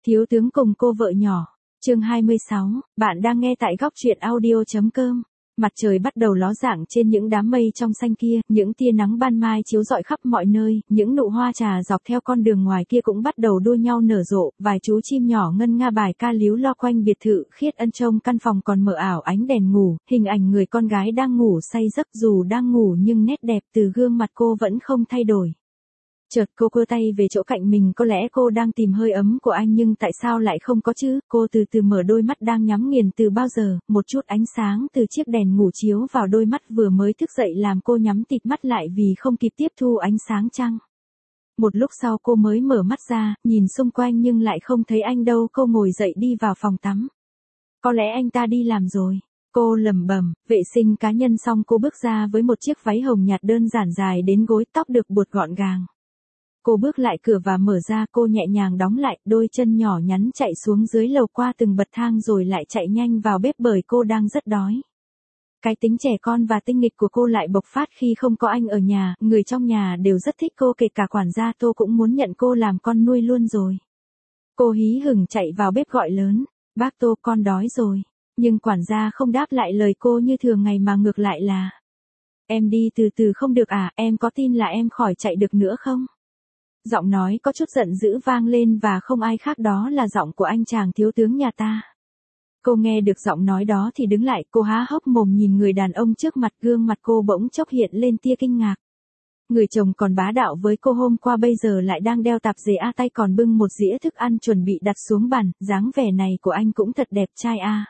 Thiếu tướng cùng cô vợ nhỏ. Chương 26, bạn đang nghe tại góc truyện audio.com. Mặt trời bắt đầu ló dạng trên những đám mây trong xanh kia, những tia nắng ban mai chiếu rọi khắp mọi nơi, những nụ hoa trà dọc theo con đường ngoài kia cũng bắt đầu đua nhau nở rộ, vài chú chim nhỏ ngân nga bài ca líu lo quanh biệt thự Khiết Ân. Trong căn phòng còn mờ ảo ánh đèn ngủ, hình ảnh người con gái đang ngủ say giấc, dù đang ngủ nhưng nét đẹp từ gương mặt cô vẫn không thay đổi. Chợt cô cua tay về chỗ cạnh mình, có lẽ cô đang tìm hơi ấm của anh nhưng tại sao lại không có chứ? Cô từ từ mở đôi mắt đang nhắm nghiền từ bao giờ, một chút ánh sáng từ chiếc đèn ngủ chiếu vào đôi mắt vừa mới thức dậy làm cô nhắm tịt mắt lại vì không kịp tiếp thu ánh sáng trăng. Một lúc sau cô mới mở mắt ra, nhìn xung quanh nhưng lại không thấy anh đâu. Cô ngồi dậy đi vào phòng tắm. Có lẽ anh ta đi làm rồi. Cô lẩm bẩm. Vệ sinh cá nhân xong cô bước ra với một chiếc váy hồng nhạt đơn giản dài đến gối, tóc được buộc gọn gàng. Cô bước lại cửa và mở ra, cô nhẹ nhàng đóng lại, đôi chân nhỏ nhắn chạy xuống dưới lầu qua từng bậc thang rồi lại chạy nhanh vào bếp bởi cô đang rất đói. Cái tính trẻ con và tinh nghịch của cô lại bộc phát khi không có anh ở nhà, người trong nhà đều rất thích cô, kể cả quản gia Tô cũng muốn nhận cô làm con nuôi luôn rồi. Cô hí hửng chạy vào bếp gọi lớn, bác Tô, con đói rồi. Nhưng quản gia không đáp lại lời cô như thường ngày mà ngược lại là, em đi từ từ không được à, em có tin là em khỏi chạy được nữa không? Giọng nói có chút giận dữ vang lên và không ai khác đó là giọng của anh chàng thiếu tướng nhà ta. Cô nghe được giọng nói đó thì đứng lại, cô há hốc mồm nhìn người đàn ông trước mặt, gương mặt cô bỗng chốc hiện lên tia kinh ngạc. Người chồng còn bá đạo với cô hôm qua bây giờ lại đang đeo tạp dề a, tay còn bưng một dĩa thức ăn chuẩn bị đặt xuống bàn, dáng vẻ này của anh cũng thật đẹp trai a.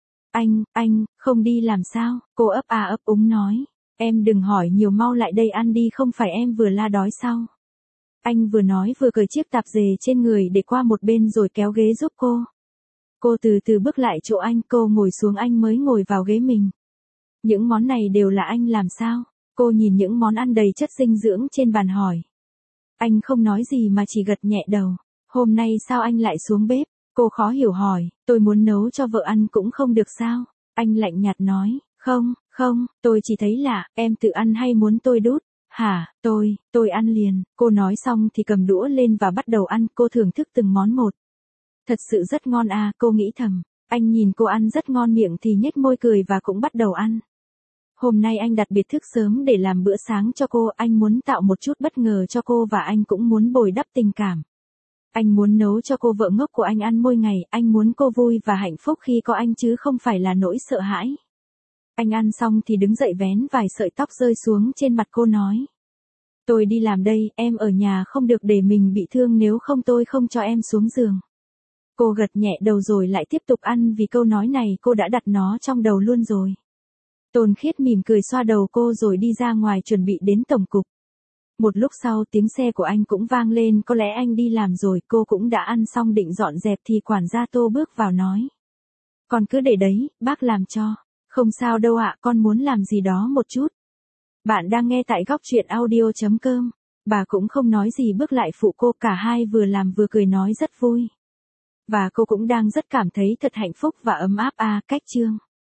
Anh, không đi làm sao? Cô ấp a ấp úng nói. Em đừng hỏi nhiều, mau lại đây ăn đi, không phải em vừa la đói sao? Anh vừa nói vừa cởi chiếc tạp dề trên người để qua một bên rồi kéo ghế giúp cô. Cô từ từ bước lại chỗ anh, cô ngồi xuống, anh mới ngồi vào ghế mình. Những món này đều là anh làm sao? Cô nhìn những món ăn đầy chất dinh dưỡng trên bàn hỏi. Anh không nói gì mà chỉ gật nhẹ đầu. Hôm nay sao anh lại xuống bếp? Cô khó hiểu hỏi, tôi muốn nấu cho vợ ăn cũng không được sao? Anh lạnh nhạt nói, không, tôi chỉ thấy lạ, em tự ăn hay muốn tôi đút? Hả, tôi ăn liền. Cô nói xong thì cầm đũa lên và bắt đầu ăn, cô thưởng thức từng món một. Thật sự rất ngon à, cô nghĩ thầm. Anh nhìn cô ăn rất ngon miệng thì nhếch môi cười và cũng bắt đầu ăn. Hôm nay anh đặc biệt thức sớm để làm bữa sáng cho cô, anh muốn tạo một chút bất ngờ cho cô và anh cũng muốn bồi đắp tình cảm. Anh muốn nấu cho cô vợ ngốc của anh ăn mỗi ngày, anh muốn cô vui và hạnh phúc khi có anh chứ không phải là nỗi sợ hãi. Anh ăn xong thì đứng dậy vén vài sợi tóc rơi xuống trên mặt cô nói. Tôi đi làm đây, em ở nhà không được để mình bị thương, nếu không tôi không cho em xuống giường. Cô gật nhẹ đầu rồi lại tiếp tục ăn vì câu nói này cô đã đặt nó trong đầu luôn rồi. Tôn Khiết mỉm cười xoa đầu cô rồi đi ra ngoài chuẩn bị đến tổng cục. Một lúc sau tiếng xe của anh cũng vang lên, có lẽ anh đi làm rồi. Cô cũng đã ăn xong định dọn dẹp thì quản gia Tô bước vào nói. Con cứ để đấy, bác làm cho. Không sao đâu ạ, con muốn làm gì đó một chút. Bạn đang nghe tại góc truyện audio.com. Bà cũng không nói gì bước lại phụ cô, cả hai vừa làm vừa cười nói rất vui. Và cô cũng đang rất cảm thấy thật hạnh phúc và ấm áp. Cách chương